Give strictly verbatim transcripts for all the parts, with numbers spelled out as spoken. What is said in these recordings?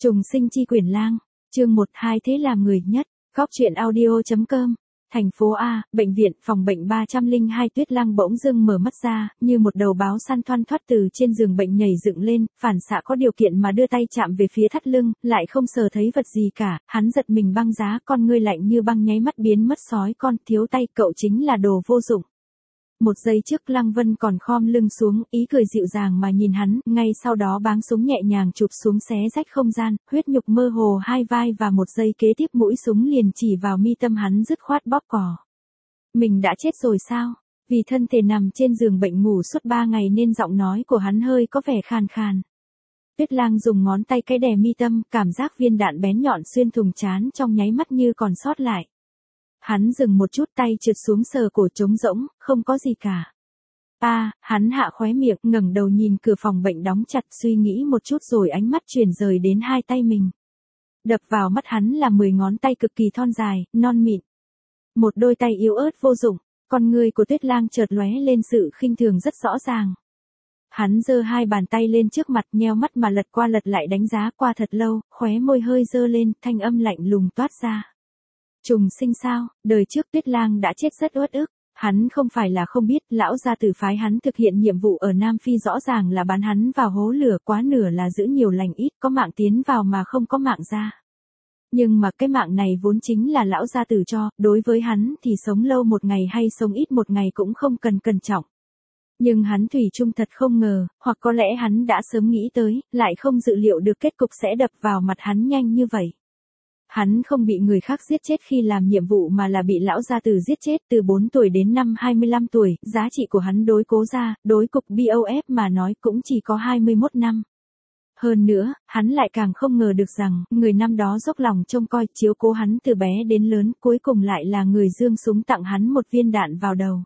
Trùng sinh chi quyển lang, chương một hai thế làm người nhất, góc truyện audio.com. Thành phố A, bệnh viện, phòng bệnh ba không hai Tuyết Lang bỗng dưng mở mắt ra, như một đầu báo săn thoăn thoắt từ trên giường bệnh nhảy dựng lên, phản xạ có điều kiện mà đưa tay chạm về phía thắt lưng, lại không sờ thấy vật gì cả, hắn giật mình băng giá, con ngươi lạnh như băng nháy mắt biến mất sói con, thiếu tay, cậu chính là đồ vô dụng. Một giây trước Lăng Vân còn khom lưng xuống, ý cười dịu dàng mà nhìn hắn, ngay sau đó báng súng nhẹ nhàng chụp xuống xé rách không gian, huyết nhục mơ hồ hai vai và một giây kế tiếp mũi súng liền chỉ vào mi tâm hắn dứt khoát bóp cò. Mình đã chết rồi sao? Vì thân thể nằm trên giường bệnh ngủ suốt ba ngày nên giọng nói của hắn hơi có vẻ khàn khàn. Tuyết Lang dùng ngón tay cái đè mi tâm, cảm giác viên đạn bén nhọn xuyên thủng trán trong nháy mắt như còn sót lại. Hắn dừng một chút, tay trượt xuống sờ cổ trống rỗng, không có gì cả. A, à, hắn hạ khóe miệng, ngẩng đầu nhìn cửa phòng bệnh đóng chặt, suy nghĩ một chút rồi ánh mắt chuyển rời đến hai tay mình. Đập vào mắt hắn là mười ngón tay cực kỳ thon dài, non mịn. Một đôi tay yếu ớt vô dụng, con người của Tuyết Lang chợt lóe lên sự khinh thường rất rõ ràng. Hắn giơ hai bàn tay lên trước mặt, nheo mắt mà lật qua lật lại đánh giá qua thật lâu, khóe môi hơi giơ lên, thanh âm lạnh lùng toát ra. Trùng sinh sao? Đời trước Tuyết Lang đã chết rất uất ức. Hắn không phải là không biết, lão gia tử phái hắn thực hiện nhiệm vụ ở Nam Phi rõ ràng là bán hắn vào hố lửa, quá nửa là giữ nhiều lành ít, có mạng tiến vào mà không có mạng ra. Nhưng mà cái mạng này vốn chính là lão gia tử cho, đối với hắn thì sống lâu một ngày hay sống ít một ngày cũng không cần cẩn trọng. Nhưng hắn thủy chung thật không ngờ, hoặc có lẽ hắn đã sớm nghĩ tới, lại không dự liệu được kết cục sẽ đập vào mặt hắn nhanh như vậy. Hắn không bị người khác giết chết khi làm nhiệm vụ mà là bị lão gia tử giết chết từ bốn tuổi đến năm hai mươi lăm tuổi, giá trị của hắn đối cố gia, đối cục bê o ép mà nói cũng chỉ có hai mươi mốt năm. Hơn nữa, hắn lại càng không ngờ được rằng, người năm đó dốc lòng trông coi, chiếu cố hắn từ bé đến lớn, cuối cùng lại là người giương súng tặng hắn một viên đạn vào đầu.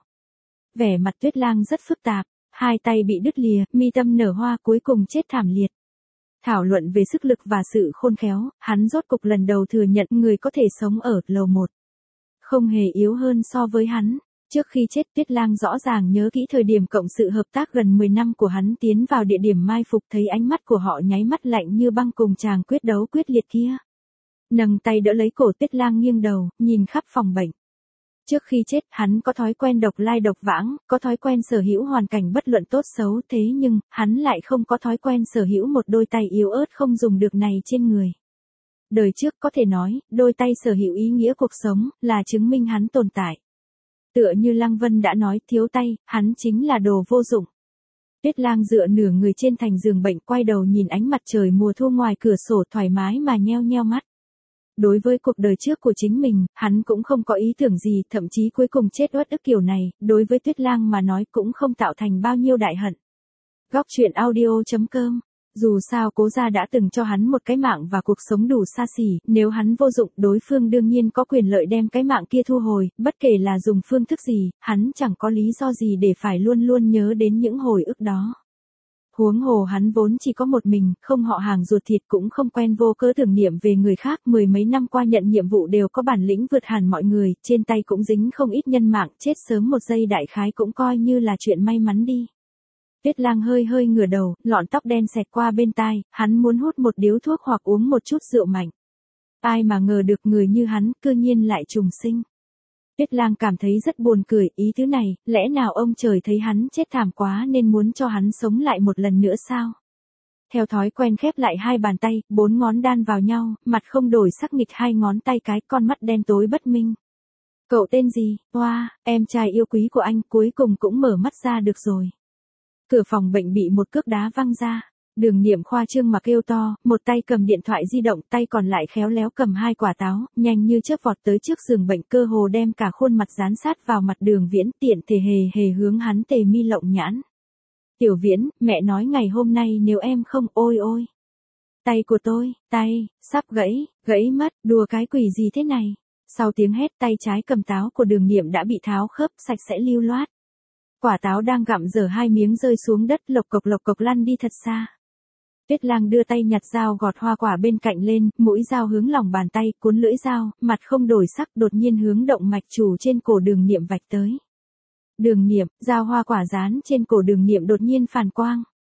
Vẻ mặt Tuyết Lang rất phức tạp, hai tay bị đứt lìa, mi tâm nở hoa cuối cùng chết thảm liệt. Thảo luận về sức lực và sự khôn khéo, hắn rốt cục lần đầu thừa nhận người có thể sống ở lầu một. Không hề yếu hơn so với hắn. Trước khi chết Tuyết Lang rõ ràng nhớ kỹ thời điểm cộng sự hợp tác gần mười năm của hắn tiến vào địa điểm mai phục, thấy ánh mắt của họ nháy mắt lạnh như băng cùng chàng quyết đấu quyết liệt kia. Nâng tay đỡ lấy cổ Tuyết Lang nghiêng đầu, nhìn khắp phòng bệnh. Trước khi chết, hắn có thói quen độc lai độc vãng, có thói quen sở hữu hoàn cảnh bất luận tốt xấu, thế nhưng, hắn lại không có thói quen sở hữu một đôi tay yếu ớt không dùng được này trên người. Đời trước có thể nói, đôi tay sở hữu ý nghĩa cuộc sống, là chứng minh hắn tồn tại. Tựa như Lăng Vân đã nói, thiếu tay, hắn chính là đồ vô dụng. Tuyết Lang dựa nửa người trên thành giường bệnh, quay đầu nhìn ánh mặt trời mùa thu ngoài cửa sổ thoải mái mà nheo nheo mắt. Đối với cuộc đời trước của chính mình, hắn cũng không có ý tưởng gì, thậm chí cuối cùng chết uất ức kiểu này, đối với Tuyết Lang mà nói cũng không tạo thành bao nhiêu đại hận. Góc truyện audio.com. Dù sao cố gia đã từng cho hắn một cái mạng và cuộc sống đủ xa xỉ, nếu hắn vô dụng, đối phương đương nhiên có quyền lợi đem cái mạng kia thu hồi, bất kể là dùng phương thức gì, hắn chẳng có lý do gì để phải luôn luôn nhớ đến những hồi ức đó. Huống hồ hắn vốn chỉ có một mình, không họ hàng ruột thịt, cũng không quen vô cớ tưởng niệm về người khác, mười mấy năm qua nhận nhiệm vụ đều có bản lĩnh vượt hẳn mọi người, trên tay cũng dính không ít nhân mạng, chết sớm một giây đại khái cũng coi như là chuyện may mắn đi. Tuyết Lang hơi hơi ngửa đầu, lọn tóc đen xẹt qua bên tai, hắn muốn hút một điếu thuốc hoặc uống một chút rượu mạnh. Ai mà ngờ được người như hắn, cư nhiên lại trùng sinh. Tuyết Lang cảm thấy rất buồn cười, ý thứ này, lẽ nào ông trời thấy hắn chết thảm quá nên muốn cho hắn sống lại một lần nữa sao? Theo thói quen khép lại hai bàn tay, bốn ngón đan vào nhau, mặt không đổi sắc nghịch hai ngón tay cái, con mắt đen tối bất minh. Cậu tên gì? Hoa, wow, em trai yêu quý của anh cuối cùng cũng mở mắt ra được rồi. Cửa phòng bệnh bị một cước đá văng ra. Đường Niệm khoa trương mà kêu to, một tay cầm điện thoại di động, tay còn lại khéo léo cầm hai quả táo, nhanh như chớp vọt tới trước giường bệnh, cơ hồ đem cả khuôn mặt dán sát vào mặt Đường Viễn, tiện thể hề hề hướng hắn tề mi lộng nhãn. Tiểu Viễn, mẹ nói ngày hôm nay nếu em không, ôi ôi. Tay của tôi, tay, sắp gãy, gãy mất, đùa cái quỷ gì thế này. Sau tiếng hét, tay trái cầm táo của Đường Niệm đã bị tháo khớp, sạch sẽ lưu loát. Quả táo đang gặm dở hai miếng rơi xuống đất, lộc cộc lộc cộc lăn đi thật xa. Tuyết Lang đưa tay nhặt dao gọt hoa quả bên cạnh lên, mũi dao hướng lòng bàn tay, cuốn lưỡi dao, mặt không đổi sắc, đột nhiên hướng động mạch chủ trên cổ Đường Niệm vạch tới. Đường Niệm, dao hoa quả dán trên cổ Đường Niệm đột nhiên phản quang.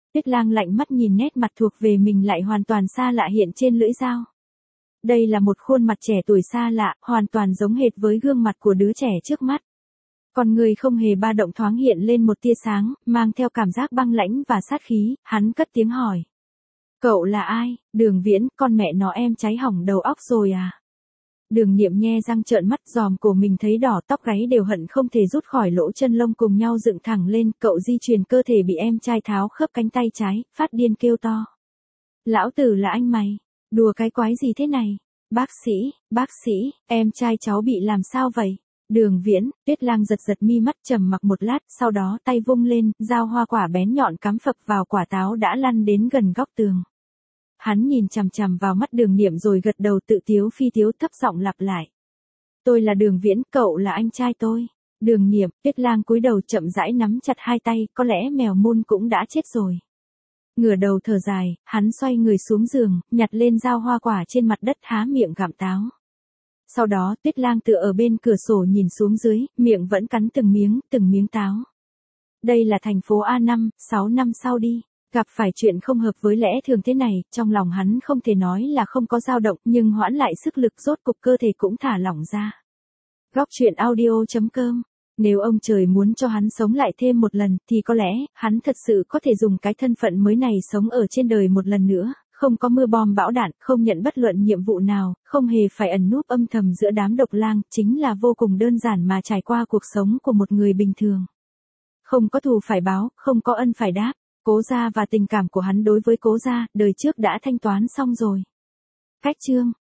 Tuyết Lang lạnh mắt nhìn nét mặt thuộc về mình lại hoàn toàn xa lạ hiện trên lưỡi dao. Đây là một khuôn mặt trẻ tuổi xa lạ, hoàn toàn giống hệt với gương mặt của đứa trẻ trước mắt. Con người không hề ba động thoáng hiện lên một tia sáng, mang theo cảm giác băng lãnh và sát khí, hắn cất tiếng hỏi. Cậu là ai? Đường Viễn, con mẹ nó em cháy hỏng đầu óc rồi à? Đường Niệm nhe răng trợn mắt, giòm cổ mình thấy đỏ, tóc gáy đều hận không thể rút khỏi lỗ chân lông cùng nhau dựng thẳng lên, cậu di truyền cơ thể bị em trai tháo khớp cánh tay trái, phát điên kêu to. Lão tử là anh mày, đùa cái quái gì thế này? Bác sĩ, bác sĩ, em trai cháu bị làm sao vậy? Đường Viễn, Tuyết Lang giật giật mi mắt trầm mặc một lát, sau đó tay vung lên, dao hoa quả bén nhọn cắm phập vào quả táo đã lăn đến gần góc tường. Hắn nhìn chằm chằm vào mắt Đường Niệm rồi gật đầu tự tiếu phi tiếu thấp giọng lặp lại. Tôi là Đường Viễn, cậu là anh trai tôi. Đường Niệm, Tuyết Lang cúi đầu chậm rãi nắm chặt hai tay, có lẽ mèo môn cũng đã chết rồi. Ngửa đầu thở dài, hắn xoay người xuống giường, nhặt lên dao hoa quả trên mặt đất há miệng gặm táo. Sau đó Tuyết Lang tựa ở bên cửa sổ nhìn xuống dưới, miệng vẫn cắn từng miếng, từng miếng táo. Đây là thành phố A năm, sáu năm sau đi. Gặp phải chuyện không hợp với lẽ thường thế này, trong lòng hắn không thể nói là không có dao động, nhưng hoãn lại sức lực rốt cục cơ thể cũng thả lỏng ra. Góc truyện audio chấm com. Nếu ông trời muốn cho hắn sống lại thêm một lần, thì có lẽ, hắn thật sự có thể dùng cái thân phận mới này sống ở trên đời một lần nữa, không có mưa bom bão đạn, không nhận bất luận nhiệm vụ nào, không hề phải ẩn núp âm thầm giữa đám độc lang, chính là vô cùng đơn giản mà trải qua cuộc sống của một người bình thường. Không có thù phải báo, không có ân phải đáp. Cố gia và tình cảm của hắn đối với Cố gia, đời trước đã thanh toán xong rồi. Cách chương